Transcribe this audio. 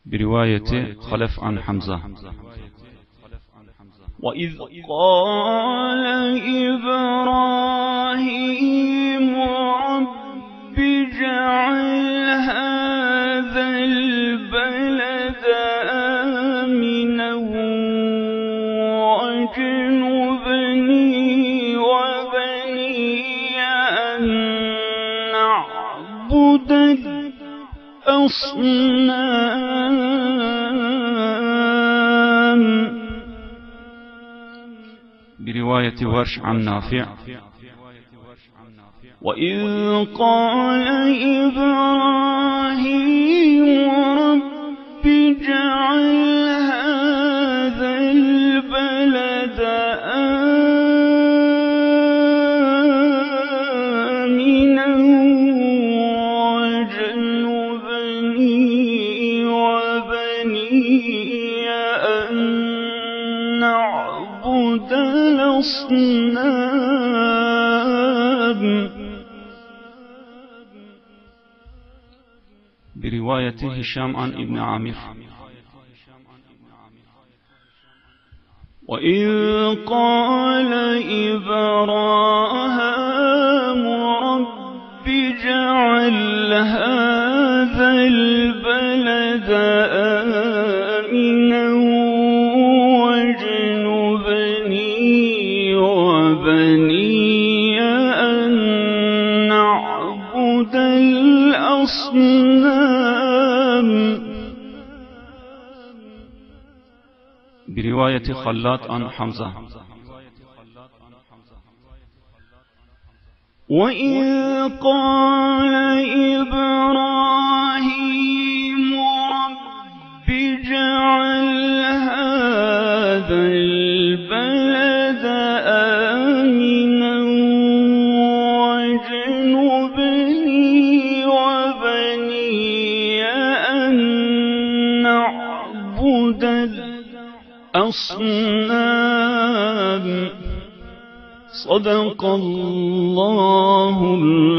برواية خلف عن حمزة. وإذ قال إبراهيم رب اجعل هذا البلد آمنا واجنبني وبني أن نعبد الأصنام. برواية ورش عن نافع. وإذ قال إبراهيم رب اجعل هذا البلد آمنا واجنبني وبني أن نعبد الأصنام. برواية هشام عن ابن عامر. وإذ قال إبراهيم رب اجعل هذا البلد آمنا واجنبني وبني أن نعبد الأصنام. برواية خلات عن حمزة. وإذ قال إبراهيم رب اجعل هذا البلد آمنا واجنبني وبني أن نعبد الأصنام. صدق الله